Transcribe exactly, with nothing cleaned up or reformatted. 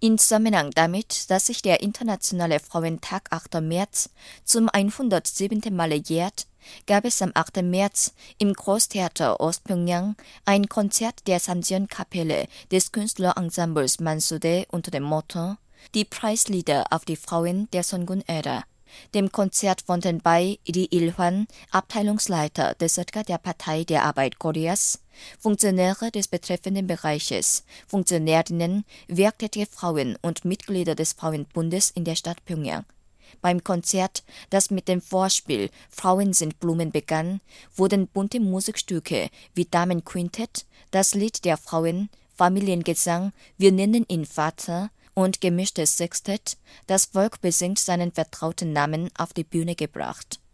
In Zusammenhang damit, dass sich der Internationale Frauentag achter März zum hundertsiebenten Male jährt, gab es am achten März im Großtheater Ostpjöngjang ein Konzert der Samjeon-Kapelle des Künstlerensembles Mansudae unter dem Motto »Die Preislieder auf die Frauen der Songun-Ära«. Dem Konzert wohnten bei Ri Il-hwan, Abteilungsleiter des Södka der Partei der Arbeit Koreas, Funktionäre des betreffenden Bereiches, Funktionärinnen, werktätige Frauen und Mitglieder des Frauenbundes in der Stadt Pjöngjang. Beim Konzert, das mit dem Vorspiel »Frauen sind Blumen« begann, wurden bunte Musikstücke wie Damenquintett, das Lied der Frauen, Familiengesang, Wir nennen ihn Vater und gemischtes Sextett, das Volk besingt seinen vertrauten Namen, auf die Bühne gebracht.